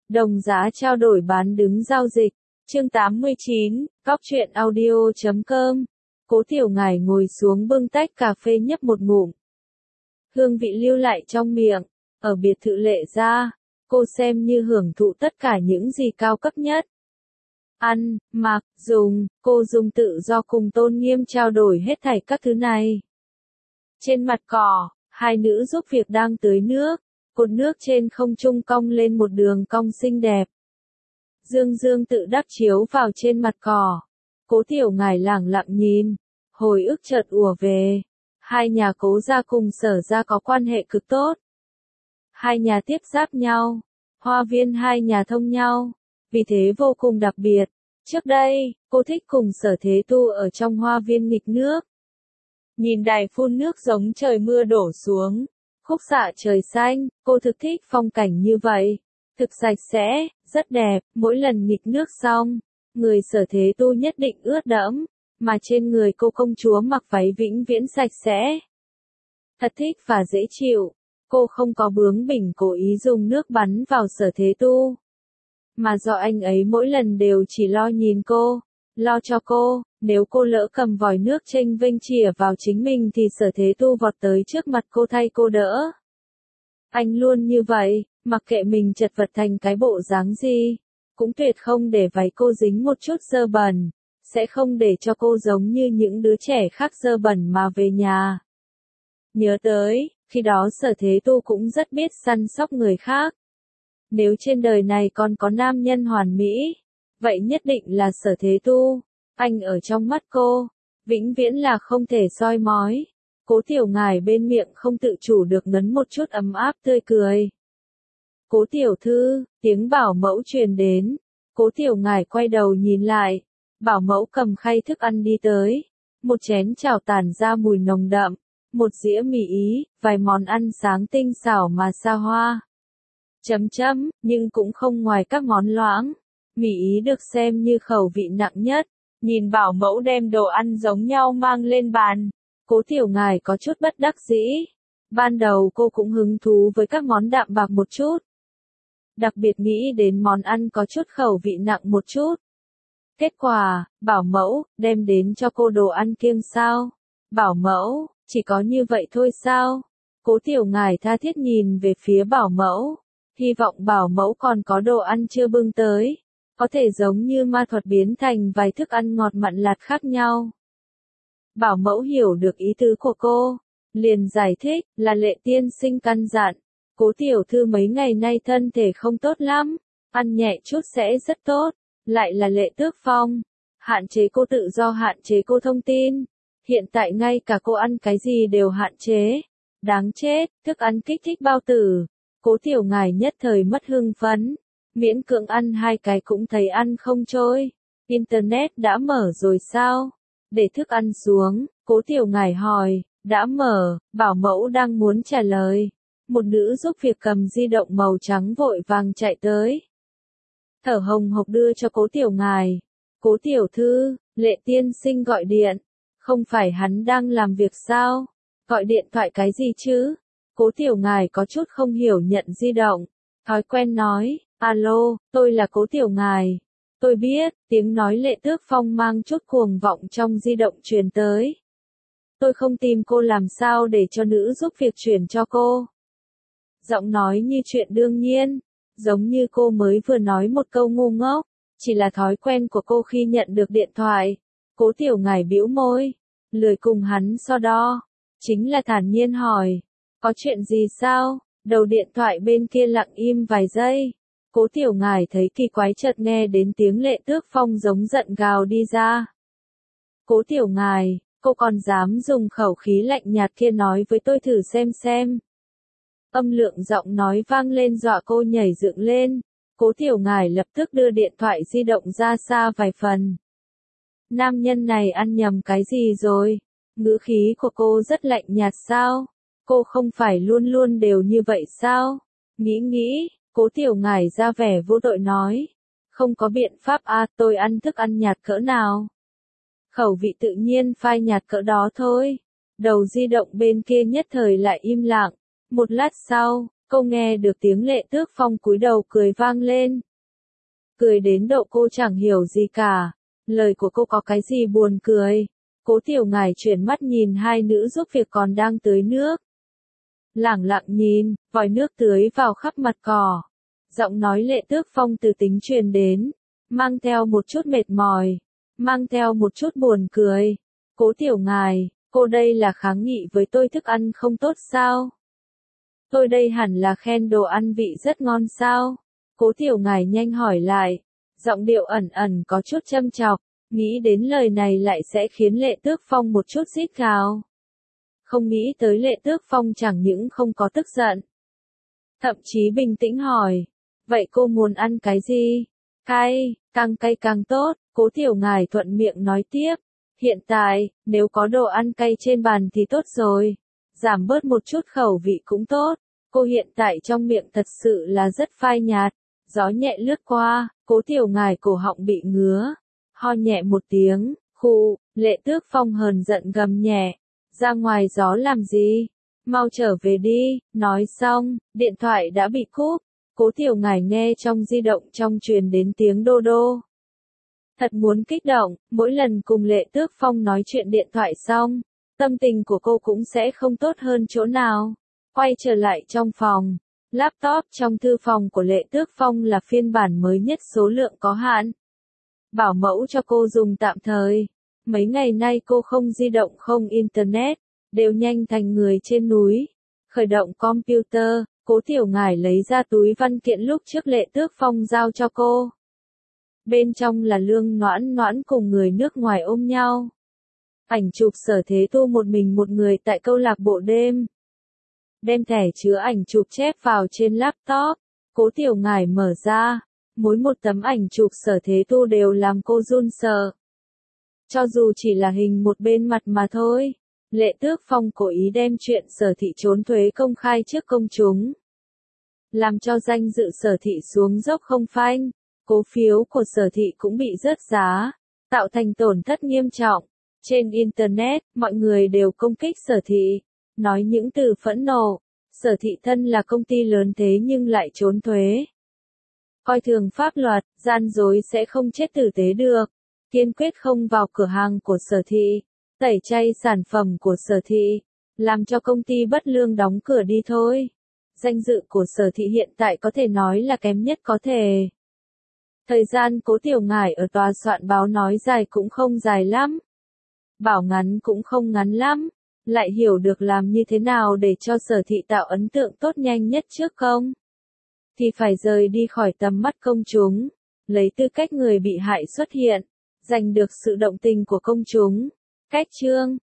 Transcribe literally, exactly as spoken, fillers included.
Đồng giá trao đổi bán đứng giao dịch. Chương tám mươi chín, Cóc truyện audio chấm com. Cố Tiểu Ngải ngồi xuống bưng tách cà phê nhấp một ngụm. Hương vị lưu lại trong miệng. Ở biệt thự Lệ gia, cô xem như hưởng thụ tất cả những gì cao cấp nhất. Ăn, mặc, dùng, cô dùng tự do cùng tôn nghiêm trao đổi hết thảy các thứ này. Trên mặt cỏ, hai nữ giúp việc đang tưới nước. Cột nước trên không trung cong lên một đường cong xinh đẹp. Dương dương tự đắc chiếu vào trên mặt cỏ. Cố Tiểu Ngải lẳng lặng nhìn. Hồi ức chợt ùa về. Hai nhà Cố gia cùng Sở gia có quan hệ cực tốt. Hai nhà tiếp giáp nhau. Hoa viên hai nhà thông nhau. Vì thế vô cùng đặc biệt. Trước đây, cô thích cùng Sở Thế Tu ở trong hoa viên nghịch nước. Nhìn đài phun nước giống trời mưa đổ xuống. Khúc xạ trời xanh, cô thực thích phong cảnh như vậy. Thực sạch sẽ, rất đẹp, mỗi lần nghịch nước xong, người Sở Thế Tu nhất định ướt đẫm, mà trên người cô công chúa mặc váy vĩnh viễn sạch sẽ. Thật thích và dễ chịu, cô không có bướng bỉnh cố ý dùng nước bắn vào Sở Thế Tu. Mà do anh ấy mỗi lần đều chỉ lo nhìn cô, lo cho cô, nếu cô lỡ cầm vòi nước chênh vênh chìa vào chính mình thì Sở Thế Tu vọt tới trước mặt cô thay cô đỡ. Anh luôn như vậy, mặc kệ mình chật vật thành cái bộ dáng gì, cũng tuyệt không để váy cô dính một chút dơ bẩn, sẽ không để cho cô giống như những đứa trẻ khác dơ bẩn mà về nhà. Nhớ tới, khi đó Sở Thế Tu cũng rất biết săn sóc người khác. Nếu trên đời này còn có nam nhân hoàn mỹ, vậy nhất định là Sở Thế Tu. Anh ở trong mắt cô, vĩnh viễn là không thể soi mói. Cố Tiểu Ngải bên miệng không tự chủ được ngấn một chút ấm áp tươi cười. Cố tiểu thư, tiếng bảo mẫu truyền đến. Cố Tiểu Ngải quay đầu nhìn lại. Bảo mẫu cầm khay thức ăn đi tới. Một chén chảo tản ra mùi nồng đậm. Một dĩa mì Ý, vài món ăn sáng tinh xảo mà xa hoa. Chấm chấm, nhưng cũng không ngoài các món loãng. Mì Ý được xem như khẩu vị nặng nhất. Nhìn bảo mẫu đem đồ ăn giống nhau mang lên bàn. Cố Tiểu Ngải có chút bất đắc dĩ. Ban đầu cô cũng hứng thú với các món đạm bạc một chút. Đặc biệt nghĩ đến món ăn có chút khẩu vị nặng một chút. Kết quả, bảo mẫu, đem đến cho cô đồ ăn kiêng sao? Bảo mẫu, chỉ có như vậy thôi sao? Cố Tiểu Ngải tha thiết nhìn về phía bảo mẫu. Hy vọng bảo mẫu còn có đồ ăn chưa bưng tới. Có thể giống như ma thuật biến thành vài thức ăn ngọt mặn lạt khác nhau. Bảo mẫu hiểu được ý tứ của cô. Liền giải thích, là Lệ tiên sinh căn dặn. Cố tiểu thư mấy ngày nay thân thể không tốt lắm. Ăn nhẹ chút sẽ rất tốt. Lại là Lệ Tước Phong. Hạn chế cô tự do hạn chế cô thông tin. Hiện tại ngay cả cô ăn cái gì đều hạn chế. Đáng chết, thức ăn kích thích bao tử. Cố Tiểu Ngải nhất thời mất hưng phấn. Miễn cưỡng ăn hai cái cũng thấy ăn không trôi. Internet đã mở rồi sao? Để thức ăn xuống, Cố Tiểu Ngải hỏi, đã mở, bảo mẫu đang muốn trả lời. Một nữ giúp việc cầm di động màu trắng vội vàng chạy tới. Thở hồng hộc đưa cho Cố Tiểu Ngải. Cố tiểu thư, Lệ tiên sinh gọi điện. Không phải hắn đang làm việc sao? Gọi điện thoại cái gì chứ? Cố Tiểu Ngải có chút không hiểu nhận di động. Thói quen nói, alo, tôi là Cố Tiểu Ngải. Tôi biết, tiếng nói Lệ Tước Phong mang chút cuồng vọng trong di động truyền tới. Tôi không tìm cô làm sao để cho nữ giúp việc chuyển cho cô. Giọng nói như chuyện đương nhiên, giống như cô mới vừa nói một câu ngu ngốc, chỉ là thói quen của cô khi nhận được điện thoại. Cố Tiểu Ngải bĩu môi, lười cùng hắn so đo, chính là thản nhiên hỏi, có chuyện gì sao? Đầu điện thoại bên kia lặng im vài giây. Cố Tiểu Ngải thấy kỳ quái chợt nghe đến tiếng Lệ Tước Phong giống giận gào đi ra. Cố Tiểu Ngải, cô còn dám dùng khẩu khí lạnh nhạt kia nói với tôi thử xem xem. Âm lượng giọng nói vang lên dọa cô nhảy dựng lên. Cố Tiểu Ngải lập tức đưa điện thoại di động ra xa vài phần. Nam nhân này ăn nhầm cái gì rồi? Ngữ khí của cô rất lạnh nhạt sao? Cô không phải luôn luôn đều như vậy sao? Nghĩ nghĩ, Cố Tiểu Ngải ra vẻ vô tội nói. Không có biện pháp à, tôi ăn thức ăn nhạt cỡ nào? Khẩu vị tự nhiên phai nhạt cỡ đó thôi. Đầu di động bên kia nhất thời lại im lặng. Một lát sau, Cô nghe được tiếng Lệ Tước Phong cúi đầu cười vang lên. Cười đến độ cô chẳng hiểu gì cả. Lời của cô có cái gì buồn cười. Cố Tiểu Ngải chuyển mắt nhìn hai nữ giúp việc còn đang tưới nước. Lẳng lặng nhìn, vòi nước tưới vào khắp mặt cỏ. Giọng nói Lệ Tước Phong từ tính truyền đến, mang theo một chút mệt mỏi, mang theo một chút buồn cười. Cố Tiểu Ngải, cô đây là kháng nghị với tôi thức ăn không tốt sao? Tôi đây hẳn là khen đồ ăn vị rất ngon sao? Cố Tiểu Ngải nhanh hỏi lại, giọng điệu ẩn ẩn có chút châm chọc, nghĩ đến lời này lại sẽ khiến Lệ Tước Phong một chút rít gào. Không nghĩ tới Lệ Tước Phong chẳng những không có tức giận, thậm chí bình tĩnh hỏi, vậy cô muốn ăn cái gì? Cay, càng cay càng tốt, Cố Tiểu Ngải thuận miệng nói tiếp. Hiện tại, nếu có đồ ăn cay trên bàn thì tốt rồi. Giảm bớt một chút khẩu vị cũng tốt. Cô hiện tại trong miệng thật sự là rất phai nhạt. Gió nhẹ lướt qua, Cố Tiểu Ngải cổ họng bị ngứa. Ho nhẹ một tiếng, khụ, Lệ Tước Phong hờn giận gầm nhẹ. Ra ngoài gió làm gì? Mau trở về đi, nói xong, điện thoại đã bị cúp. Cố Tiểu Ngải nghe trong di động trong truyền đến tiếng đô đô. Thật muốn kích động, mỗi lần cùng Lệ Tước Phong nói chuyện điện thoại xong, tâm tình của cô cũng sẽ không tốt hơn chỗ nào. Quay trở lại trong phòng, laptop trong thư phòng của Lệ Tước Phong là phiên bản mới nhất số lượng có hạn. Bảo mẫu cho cô dùng tạm thời. Mấy ngày nay cô không di động không internet, đều nhanh thành người trên núi. Khởi động computer, Cố Tiểu Ngải lấy ra túi văn kiện lúc trước Lệ Tước Phong giao cho cô. Bên trong là Lương Noãn Noãn cùng người nước ngoài ôm nhau. Ảnh chụp Sở Thế Tu một mình một người tại câu lạc bộ đêm. Đem thẻ chứa ảnh chụp chép vào trên laptop. Cố Tiểu Ngải mở ra. Mỗi một tấm ảnh chụp Sở Thế Tu đều làm cô run sợ. Cho dù chỉ là hình một bên mặt mà thôi. Lệ Tước Phong cố ý đem chuyện Sở Thị trốn thuế công khai trước công chúng. Làm cho danh dự Sở Thị xuống dốc không phanh. Cổ phiếu của Sở Thị cũng bị rớt giá, tạo thành tổn thất nghiêm trọng. Trên Internet, mọi người đều công kích Sở Thị, nói những từ phẫn nộ. Sở Thị thân là công ty lớn thế nhưng lại trốn thuế. Coi thường pháp luật, gian dối sẽ không chết tử tế được. Kiên quyết không vào cửa hàng của Sở Thị, tẩy chay sản phẩm của Sở Thị, làm cho công ty bất lương đóng cửa đi thôi. Danh dự của Sở Thị hiện tại có thể nói là kém nhất có thể. Thời gian Cố Tiểu Ngải ở tòa soạn báo nói dài cũng không dài lắm. Bảo ngắn cũng không ngắn lắm. Lại hiểu được làm như thế nào để cho Sở Thị tạo ấn tượng tốt nhanh nhất trước không? Thì phải rời đi khỏi tầm mắt công chúng. Lấy tư cách người bị hại xuất hiện. Giành được sự động tình của công chúng. Cách chương.